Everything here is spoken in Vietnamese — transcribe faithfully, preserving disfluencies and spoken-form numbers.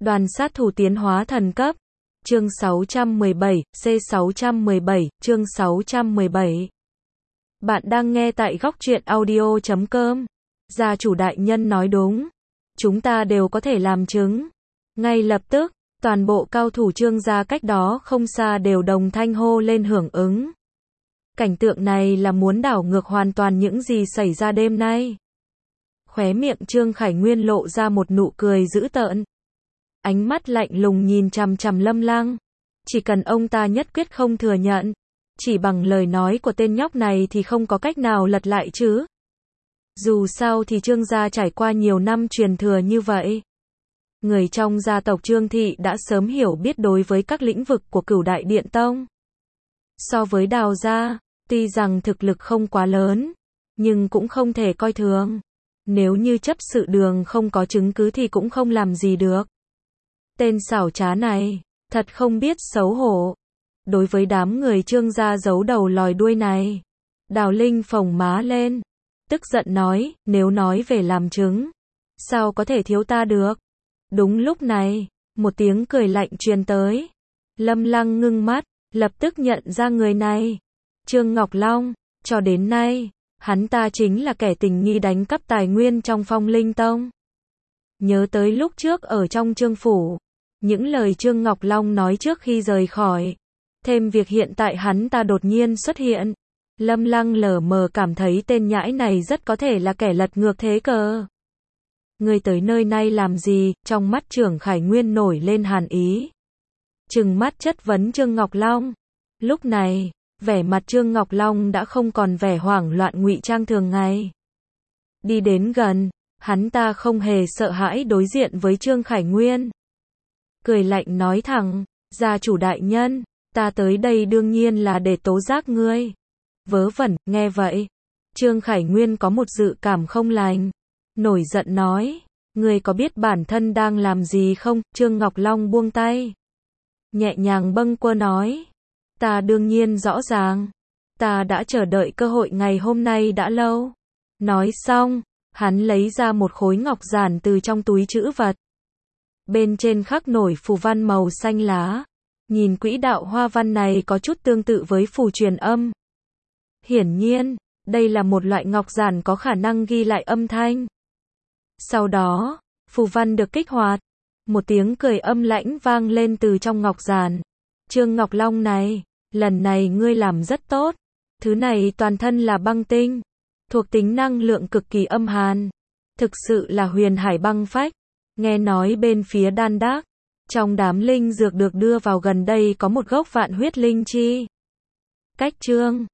Đoàn sát thủ tiến hóa thần cấp. Chương sáu trăm mười bảy, C sáu trăm mười bảy, chương sáu trăm mười bảy. Bạn đang nghe tại góc truyện audio chấm com. Gia chủ đại nhân nói đúng. Chúng ta đều có thể làm chứng. Ngay lập tức, toàn bộ cao thủ Trương gia cách đó không xa đều đồng thanh hô lên hưởng ứng. Cảnh tượng này là muốn đảo ngược hoàn toàn những gì xảy ra đêm nay. Khóe miệng Trương Khải Nguyên lộ ra một nụ cười dữ tợn. Ánh mắt lạnh lùng nhìn chằm chằm Lâm Lăng. Chỉ cần ông ta nhất quyết không thừa nhận, chỉ bằng lời nói của tên nhóc này thì không có cách nào lật lại chứ. Dù sao thì Trương gia trải qua nhiều năm truyền thừa như vậy. Người trong gia tộc Trương Thị đã sớm hiểu biết đối với các lĩnh vực của Cửu Đại Điện Tông. So với Đào gia, tuy rằng thực lực không quá lớn, nhưng cũng không thể coi thường. Nếu như chấp sự Đường không có chứng cứ thì cũng không làm gì được. Tên xảo trá này, thật không biết xấu hổ. Đối với đám người Trương gia giấu đầu lòi đuôi này, Đào Linh phồng má lên, tức giận nói, nếu nói về làm chứng, sao có thể thiếu ta được. Đúng lúc này, một tiếng cười lạnh truyền tới. Lâm Lăng ngưng mắt, lập tức nhận ra người này. Trương Ngọc Long, cho đến nay, hắn ta chính là kẻ tình nghi đánh cắp tài nguyên trong Phong Linh Tông. Nhớ tới lúc trước ở trong Trương phủ, những lời Trương Ngọc Long nói trước khi rời khỏi, thêm việc hiện tại hắn ta đột nhiên xuất hiện, Lâm Lăng lờ mờ cảm thấy tên nhãi này rất có thể là kẻ lật ngược thế cờ. Ngươi tới nơi này làm gì? Trong mắt Trương Khải Nguyên nổi lên hàn ý. Trừng mắt chất vấn Trương Ngọc Long. Lúc này, vẻ mặt Trương Ngọc Long đã không còn vẻ hoảng loạn ngụy trang thường ngày. Đi đến gần, hắn ta không hề sợ hãi đối diện với Trương Khải Nguyên. Cười lạnh nói thẳng, gia chủ đại nhân, ta tới đây đương nhiên là để tố giác ngươi. Vớ vẩn, nghe vậy, Trương Khải Nguyên có một dự cảm không lành. Nổi giận nói, ngươi có biết bản thân đang làm gì không? Trương Ngọc Long buông tay, nhẹ nhàng bâng quơ nói, ta đương nhiên rõ ràng, ta đã chờ đợi cơ hội ngày hôm nay đã lâu. Nói xong, hắn lấy ra một khối ngọc giản từ trong túi trữ vật. Bên trên khắc nổi phù văn màu xanh lá. Nhìn quỹ đạo hoa văn này có chút tương tự với phù truyền âm. Hiển nhiên, đây là một loại ngọc giản có khả năng ghi lại âm thanh. Sau đó, phù văn được kích hoạt. Một tiếng cười âm lãnh vang lên từ trong ngọc giản. Trương Ngọc Long này, lần này ngươi làm rất tốt. Thứ này toàn thân là băng tinh, thuộc tính năng lượng cực kỳ âm hàn. Thực sự là huyền hải băng phách. Nghe nói bên phía Đan Đác, trong đám linh dược được đưa vào gần đây có một gốc vạn huyết linh chi. Cách Trương